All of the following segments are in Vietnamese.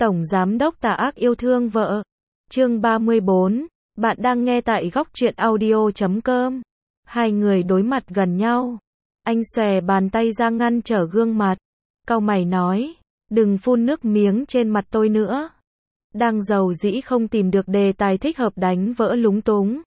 Tổng Giám đốc tà ác yêu thương vợ. Chương 34. Bạn đang nghe tại góc truyện audio.com. Hai người đối mặt gần nhau. Anh xòe bàn tay ra ngăn trở gương mặt. Cau mày nói, đừng phun nước miếng trên mặt tôi nữa. Đang giàu dĩ không tìm được đề tài thích hợp đánh vỡ lúng túng.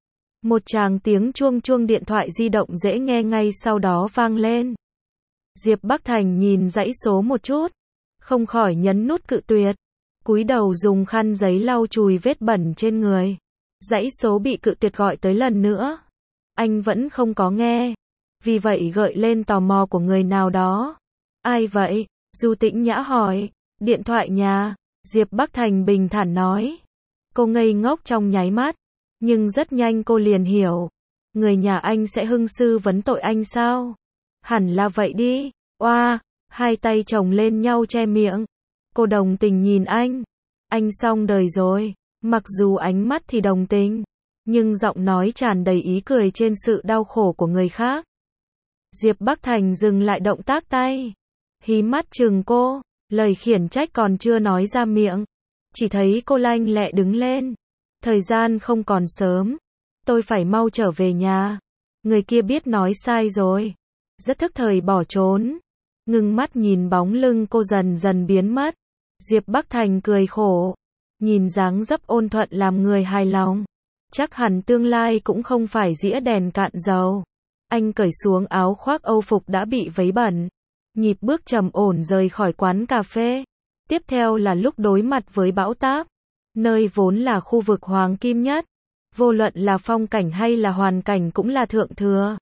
Một tràng tiếng chuông chuông điện thoại di động dễ nghe ngay sau đó vang lên. Diệp Bắc Thành nhìn dãy số một chút, không khỏi nhấn nút cự tuyệt, cúi đầu dùng khăn giấy lau chùi vết bẩn trên người. Dãy số bị cự tuyệt gọi tới lần nữa, anh vẫn không có nghe, vì vậy gợi lên tò mò của người nào đó. Ai vậy? Du Tĩnh Nhã hỏi. Điện thoại nhà. Diệp Bắc Thành bình thản nói. Cô ngây ngốc trong nháy mắt, nhưng rất nhanh cô liền hiểu. Người nhà anh sẽ hưng sư vấn tội anh sao? Hẳn là vậy đi. Oa, hai tay chồng lên nhau che miệng. Cô đồng tình nhìn anh. Anh xong đời rồi. Mặc dù ánh mắt thì đồng tình, nhưng giọng nói tràn đầy ý cười trên sự đau khổ của người khác. Diệp Bắc Thành dừng lại động tác tay, hí mắt chừng cô, lời khiển trách còn chưa nói ra miệng, chỉ thấy cô lanh lẹ đứng lên. Thời gian không còn sớm, tôi phải mau trở về nhà. Người kia biết nói sai rồi, rất thức thời bỏ trốn. Ngưng mắt nhìn bóng lưng cô dần dần biến mất, Diệp Bắc Thành cười khổ, nhìn dáng dấp ôn thuận làm người hài lòng. Chắc hẳn tương lai cũng không phải dĩa đèn cạn dầu. Anh cởi xuống áo khoác âu phục đã bị vấy bẩn, nhịp bước trầm ổn rời khỏi quán cà phê. Tiếp theo là lúc đối mặt với bão táp, nơi vốn là khu vực hoàng kim nhất, vô luận là phong cảnh hay là hoàn cảnh cũng là thượng thừa.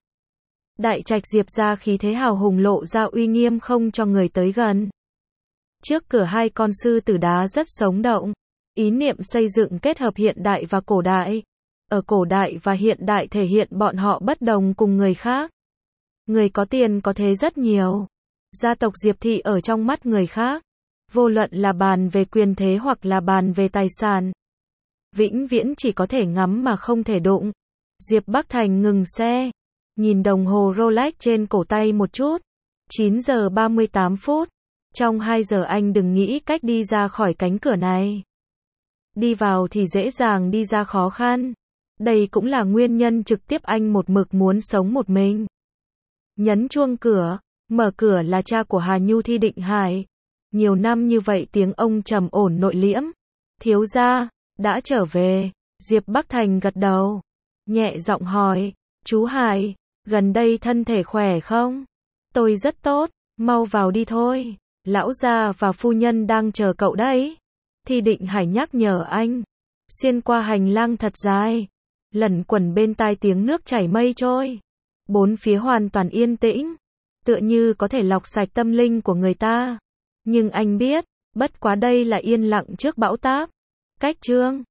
Đại trạch Diệp gia khí thế hào hùng lộ ra uy nghiêm không cho người tới gần. Trước cửa hai con sư tử đá rất sống động, ý niệm xây dựng kết hợp hiện đại và cổ đại. Ở cổ đại và hiện đại thể hiện bọn họ bất đồng cùng người khác. Người có tiền có thế rất nhiều. Gia tộc Diệp thị ở trong mắt người khác, vô luận là bàn về quyền thế hoặc là bàn về tài sản, vĩnh viễn chỉ có thể ngắm mà không thể đụng. Diệp Bắc Thành ngừng xe, nhìn đồng hồ Rolex trên cổ tay một chút. 9 giờ 38 phút. Trong 2 giờ anh đừng nghĩ cách đi ra khỏi cánh cửa này. Đi vào thì dễ dàng, đi ra khó khăn. Đây cũng là nguyên nhân trực tiếp anh một mực muốn sống một mình. Nhấn chuông cửa, mở cửa là cha của Hà Nhu Thi Định Hải. Nhiều năm như vậy tiếng ông trầm ổn nội liễm. Thiếu gia, đã trở về. Diệp Bắc Thành gật đầu, nhẹ giọng hỏi, chú Hải, gần đây thân thể khỏe không? Tôi rất tốt, mau vào đi thôi. Lão gia và phu nhân đang chờ cậu đấy. Thi Định Hải nhắc nhở anh. Xuyên qua hành lang thật dài, lẩn quẩn bên tai tiếng nước chảy mây trôi. Bốn phía hoàn toàn yên tĩnh, tựa như có thể lọc sạch tâm linh của người ta. Nhưng anh biết, bất quá đây là yên lặng trước bão táp. Cách chương